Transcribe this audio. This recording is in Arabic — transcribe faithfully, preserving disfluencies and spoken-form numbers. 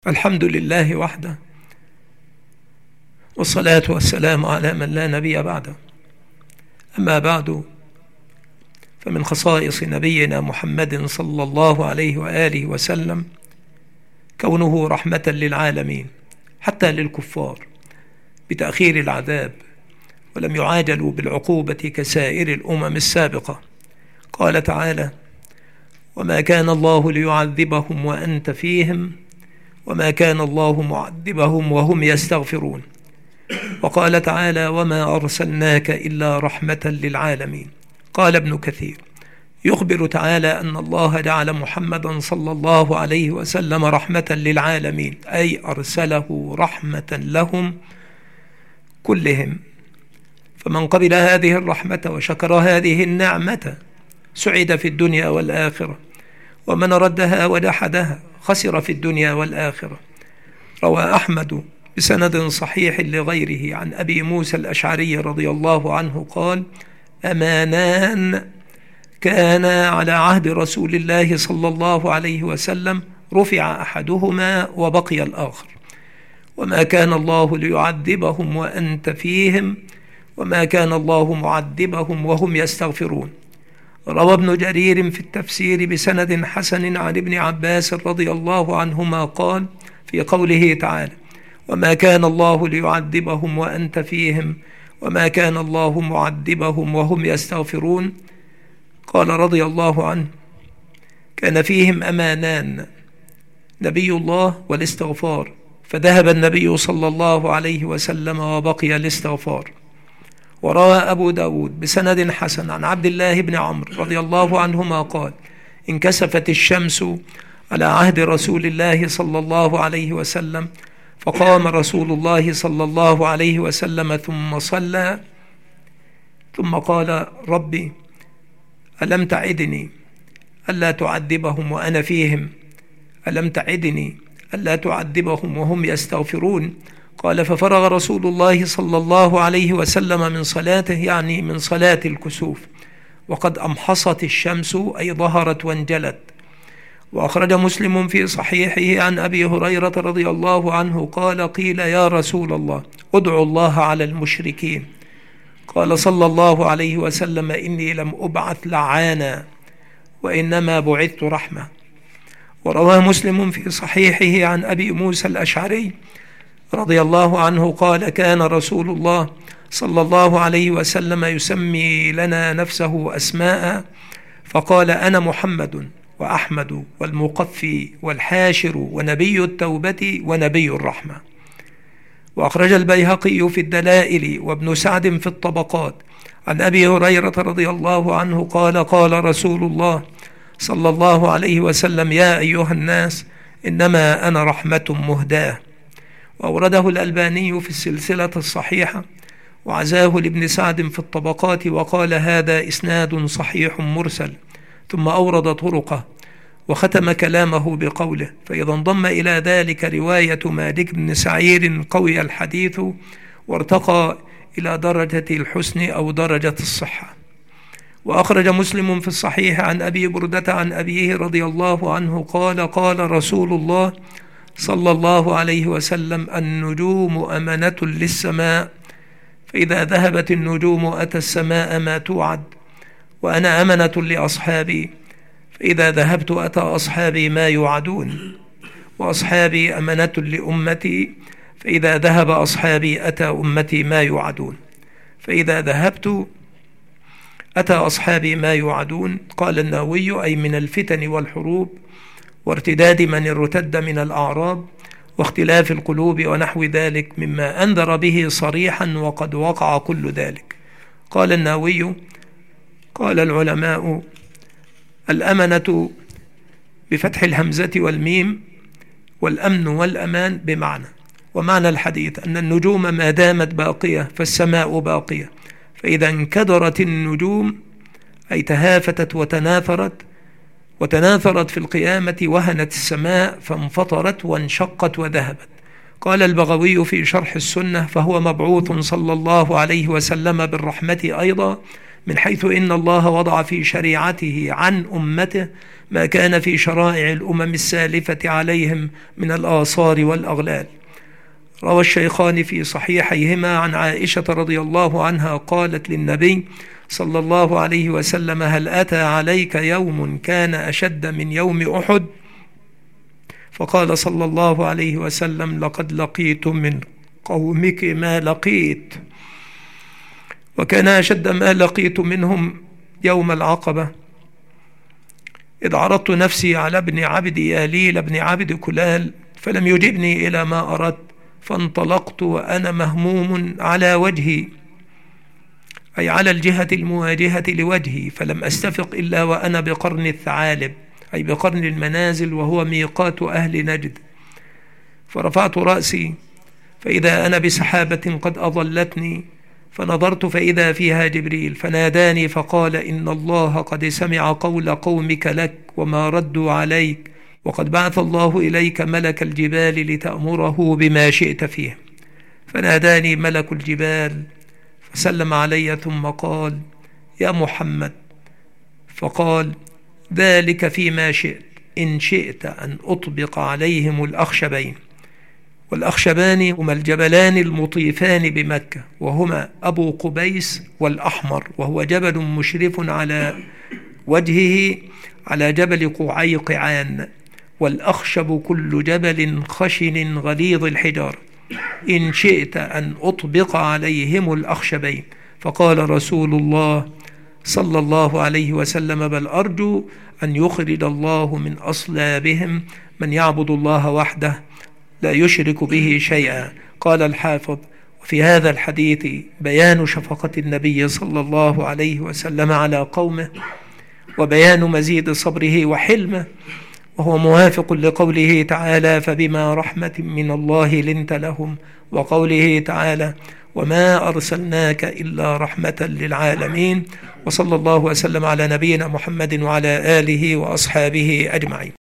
الحمد لله وحده، والصلاة والسلام على من لا نبي بعده. أما بعد، فمن خصائص نبينا محمد صلى الله عليه وآله وسلم كونه رحمة للعالمين حتى للكفار بتأخير العذاب، ولم يعاجلوا بالعقوبة كسائر الأمم السابقة. قال تعالى: وما كان الله ليعذبهم وأنت فيهم وما كان الله معذبهم وهم يستغفرون. وقال تعالى: وما أرسلناك إلا رحمة للعالمين. قال ابن كثير يخبر تعالى أن الله جعل محمدا صلى الله عليه وسلم رحمة للعالمين، أي أرسله رحمة لهم كلهم. فمن قبل هذه الرحمة وشكر هذه النعمة سعد في الدنيا والآخرة، ومن ردها وجحدها خسر في الدنيا والآخرة. روى أحمد بسند صحيح لغيره عن أبي موسى الأشعري رضي الله عنه قال: أمانان كانا على عهد رسول الله صلى الله عليه وسلم، رفع أحدهما وبقي الآخر، وما كان الله ليعذبهم وأنت فيهم وما كان الله معذبهم وهم يستغفرون. روى ابن جرير في التفسير بسند حسن عن ابن عباس رضي الله عنهما قال في قوله تعالى: وما كان الله ليعذبهم وأنت فيهم وما كان الله معذبهم وهم يستغفرون، قال رضي الله عنه: كان فيهم أمانان، نبي الله والاستغفار، فذهب النبي صلى الله عليه وسلم وبقي الاستغفار. وروى أبو داود بسند حسن عن عبد الله بن عمرو رضي الله عنهما قال: انكسفت الشمس على عهد رسول الله صلى الله عليه وسلم، فقام رسول الله صلى الله عليه وسلم ثم صلى، ثم قال: ربي ألم تعدني ألا تعذبهم وأنا فيهم؟ ألم تعدني ألا تعذبهم وهم يستغفرون؟ قال: ففرغ رسول الله صلى الله عليه وسلم من صلاته، يعني من صلاة الكسوف، وقد أمحصت الشمس أي ظهرت وانجلت. وأخرج مسلم في صحيحه عن أبي هريرة رضي الله عنه قال: قيل يا رسول الله ادعوا الله على المشركين، قال صلى الله عليه وسلم: إني لم أبعث لعانا وإنما بعثت رحمة. وروى مسلم في صحيحه عن أبي موسى الأشعري رضي الله عنه قال: كان رسول الله صلى الله عليه وسلم يسمي لنا نفسه أسماء، فقال: أنا محمد وأحمد والمقفي والحاشر ونبي التوبة ونبي الرحمة. وأخرج البيهقي في الدلائل وابن سعد في الطبقات عن أبي هريرة رضي الله عنه قال: قال رسول الله صلى الله عليه وسلم: يا أيها الناس إنما أنا رحمة مهداة. وأورده الألباني في السلسلة الصحيحة وعزاه لابن سعد في الطبقات، وقال: هذا إسناد صحيح مرسل. ثم أورد طرقه وختم كلامه بقوله: فإذا انضم إلى ذلك رواية مالك بن سعير قوي الحديث وارتقى إلى درجة الحسن أو درجة الصحة. وأخرج مسلم في الصحيح عن أبي بردة عن أبيه رضي الله عنه قال: قال رسول الله صلى الله عليه وسلم: النجوم أمنة للسماء، فإذا ذهبت النجوم أتى السماء ما توعد، وأنا أمنة لأصحابي، فإذا ذهبت أتى أصحابي ما يوعدون، وأصحابي أمنة لأمتي، فإذا ذهب أصحابي أتى أمتي ما يوعدون، فإذا ذهبت أتى أصحابي ما يوعدون. قال النووي: أي من الفتن والحروب وارتداد من ارتد من الأعراب واختلاف القلوب ونحو ذلك مما أنذر به صريحا، وقد وقع كل ذلك. قال النووي: قال العلماء: الأمنة بفتح الهمزة والميم، والأمن والأمان بمعنى. ومعنى الحديث أن النجوم ما دامت باقية فالسماء باقية، فإذا انكدرت النجوم أي تهافتت وتناثرت وتناثرت في القيامة وهنت السماء فانفطرت وانشقت وذهبت. قال البغوي في شرح السنة: فهو مبعوث صلى الله عليه وسلم بالرحمة أيضا، من حيث إن الله وضع في شريعته عن أمته ما كان في شرائع الأمم السالفة عليهم من الآثار والأغلال. روى الشيخان في صحيحيهما عن عائشة رضي الله عنها قالت للنبي صلى الله عليه وسلم: هل أتى عليك يوم كان أشد من يوم أحد؟ فقال صلى الله عليه وسلم: لقد لقيت من قومك ما لقيت. وكان أشد ما لقيت منهم يوم العقبة، إذ عرضت نفسي على ابن عبد ياليل ابن عبد كلال فلم يجبني إلى ما أردت، فانطلقت وأنا مهموم على وجهي، أي على الجهة المواجهة لوجهي، فلم أستفق إلا وأنا بقرن الثعالب، أي بقرن المنازل، وهو ميقات أهل نجد. فرفعت رأسي فإذا أنا بسحابة قد أظلتني، فنظرت فإذا فيها جبريل فناداني فقال: إن الله قد سمع قول قومك لك وما ردوا عليك، وقد بعث الله إليك ملك الجبال لتأمره بما شئت فيه. فناداني ملك الجبال فسلم علي ثم قال: يا محمد. فقال: ذلك فيما شئت، إن شئت أن أطبق عليهم الأخشبين. والأخشبان هما الجبلان المطيفان بمكة، وهما أبو قبيس والأحمر، وهو جبل مشرف على وجهه على جبل قعيقعان، والأخشب كل جبل خشن غليظ الحجار. إن شئت أن أطبق عليهم الأخشبين. فقال رسول الله صلى الله عليه وسلم: بل أرجو أن يخرج الله من أصلابهم من يعبد الله وحده لا يشرك به شيئا. قال الحافظ: وفي هذا الحديث بيان شفقة النبي صلى الله عليه وسلم على قومه، وبيان مزيد صبره وحلمه، وهو موافق لقوله تعالى: فبما رحمة من الله لنت لهم، وقوله تعالى: وما أرسلناك إلا رحمة للعالمين. وصلى الله وسلم على نبينا محمد وعلى آله وأصحابه أجمعين.